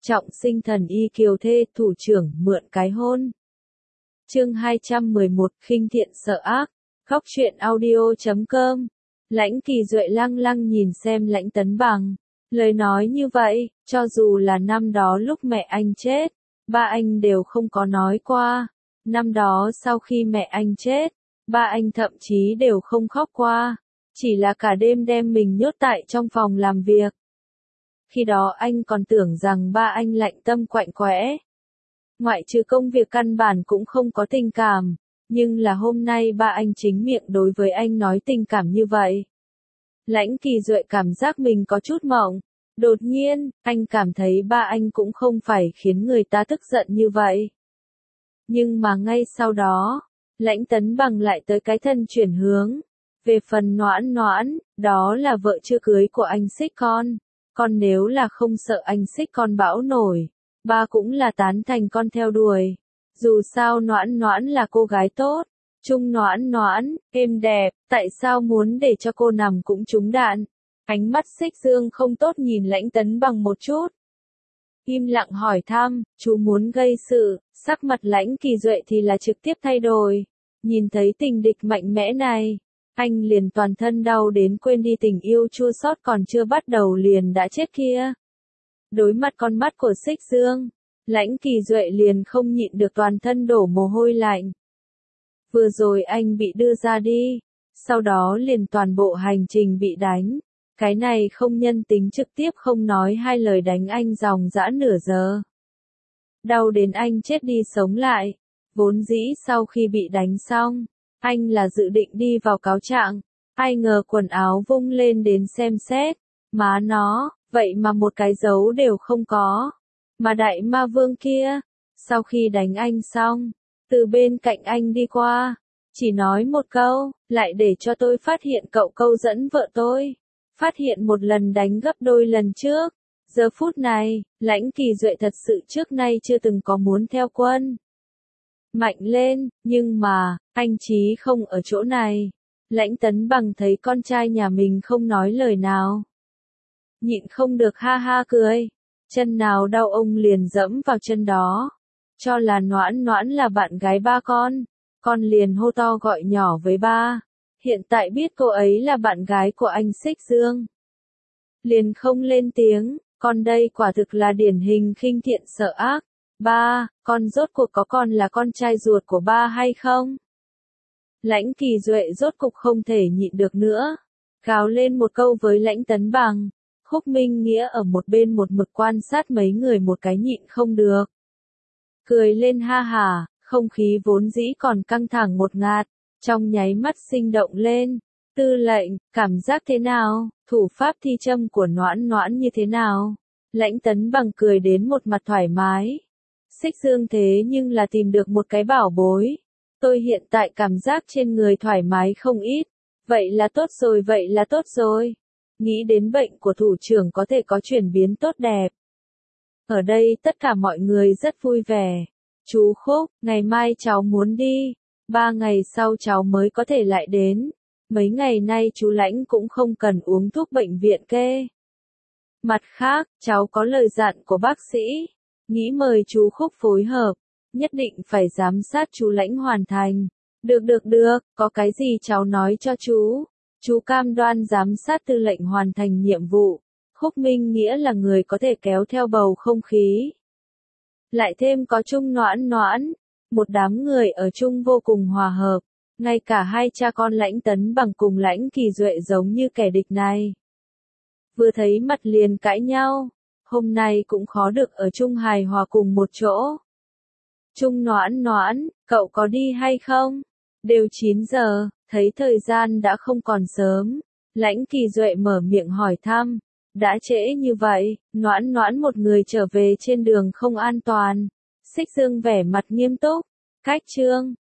Trọng sinh thần y kiều thê, thủ trưởng mượn cái hôn. Chương 211, khinh thiện sợ ác. Góc truyện audio.com. Lãnh Kỳ Duệ lăng lăng nhìn xem Lãnh Tấn Bằng. Lời nói như vậy, cho dù là năm đó lúc mẹ anh chết, ba anh đều không có nói qua. Năm đó sau khi mẹ anh chết, ba anh thậm chí đều không khóc qua. Chỉ là cả đêm đem mình nhốt tại trong phòng làm việc. Khi đó anh còn tưởng rằng ba anh lạnh tâm quạnh quẽ. Ngoại trừ công việc căn bản cũng không có tình cảm, nhưng là hôm nay ba anh chính miệng đối với anh nói tình cảm như vậy. Lãnh Kỳ Duệ cảm giác mình có chút mộng. Đột nhiên, anh cảm thấy ba anh cũng không phải khiến người ta tức giận như vậy. Nhưng mà ngay sau đó, Lãnh Tấn Bằng lại tới cái thân chuyển hướng. Về phần Noãn Noãn, đó là vợ chưa cưới của anh xích con. Con nếu là không sợ anh xích con bão nổi, ba cũng là tán thành con theo đuổi. Dù sao Noãn Noãn là cô gái tốt, Trung Noãn Noãn, êm đẹp, tại sao muốn để cho cô nằm cũng trúng đạn? Ánh mắt Xích Dương không tốt nhìn Lãnh Tấn Bằng một chút. Im lặng hỏi thăm, chú muốn gây sự, sắc mặt Lãnh Kỳ Duệ thì là trực tiếp thay đổi. Nhìn thấy tình địch mạnh mẽ này, anh liền toàn thân đau đến quên đi tình yêu chua xót còn chưa bắt đầu liền đã chết kia. Đối mặt con mắt của Xích Dương, Lãnh Kỳ Duệ liền không nhịn được toàn thân đổ mồ hôi lạnh. Vừa rồi anh bị đưa ra đi, sau đó liền toàn bộ hành trình bị đánh. Cái này không nhân tính trực tiếp không nói hai lời đánh anh dòng dã nửa giờ. Đau đến anh chết đi sống lại. Vốn dĩ sau khi bị đánh xong, anh là dự định đi vào cáo trạng. Ai ngờ quần áo vung lên đến xem xét. Má nó, vậy mà một cái dấu đều không có. Mà đại ma vương kia, sau khi đánh anh xong, từ bên cạnh anh đi qua, chỉ nói một câu, lại để cho tôi phát hiện cậu câu dẫn vợ tôi. Phát hiện một lần đánh gấp đôi lần trước. Giờ phút này, Lãnh Kỳ Duệ thật sự trước nay chưa từng có muốn theo quân. Mạnh lên, nhưng mà, anh Chí không ở chỗ này. Lãnh Tấn Bằng thấy con trai nhà mình không nói lời nào. Nhịn không được ha ha cười. Chân nào đau ông liền dẫm vào chân đó. Cho là Noãn Noãn là bạn gái ba con liền hô to gọi nhỏ với ba. Hiện tại biết cô ấy là bạn gái của anh Xích Dương. Liền không lên tiếng, con đây quả thực là điển hình khinh thiện sợ ác. Ba, con rốt cuộc có con là con trai ruột của ba hay không? Lãnh Kỳ Duệ rốt cục không thể nhịn được nữa. Gào lên một câu với Lãnh Tấn Bằng. Khúc Minh Nghĩa ở một bên một mực quan sát mấy người một cái nhịn không được. Cười lên ha hả, không khí vốn dĩ còn căng thẳng một ngạt. Trong nháy mắt sinh động lên. Tư lệnh, cảm giác thế nào? Thủ pháp thi châm của Noãn Noãn như thế nào? Lãnh Tấn Bằng cười đến một mặt thoải mái. Xích Dương thế nhưng là tìm được một cái bảo bối. Tôi hiện tại cảm giác trên người thoải mái không ít. Vậy là tốt rồi. Nghĩ đến bệnh của thủ trưởng có thể có chuyển biến tốt đẹp. Ở đây tất cả mọi người rất vui vẻ. Chú Khúc, ngày mai cháu muốn đi. 3 ngày sau cháu mới có thể lại đến. Mấy ngày nay chú Lãnh cũng không cần uống thuốc bệnh viện kê. Mặt khác, cháu có lời dặn của bác sĩ. Nghĩ mời chú Khúc phối hợp. Nhất định phải giám sát chú Lãnh hoàn thành. Được, có cái gì cháu nói cho chú. Chú cam đoan giám sát tư lệnh hoàn thành nhiệm vụ. Khúc Minh Nghĩa là người có thể kéo theo bầu không khí. Lại thêm có Trung Noãn Noãn. Một đám người ở chung vô cùng hòa hợp, ngay cả hai cha con Lãnh Tấn Bằng cùng Lãnh Kỳ Duệ giống như kẻ địch này. Vừa thấy mặt liền cãi nhau, hôm nay cũng khó được ở chung hài hòa cùng một chỗ. Trung Noãn Noãn, cậu có đi hay không? Đều 9 giờ, thấy thời gian đã không còn sớm. Lãnh Kỳ Duệ mở miệng hỏi thăm, đã trễ như vậy, Noãn Noãn một người trở về trên đường không an toàn. Xích Dương vẻ mặt nghiêm túc, cách chương,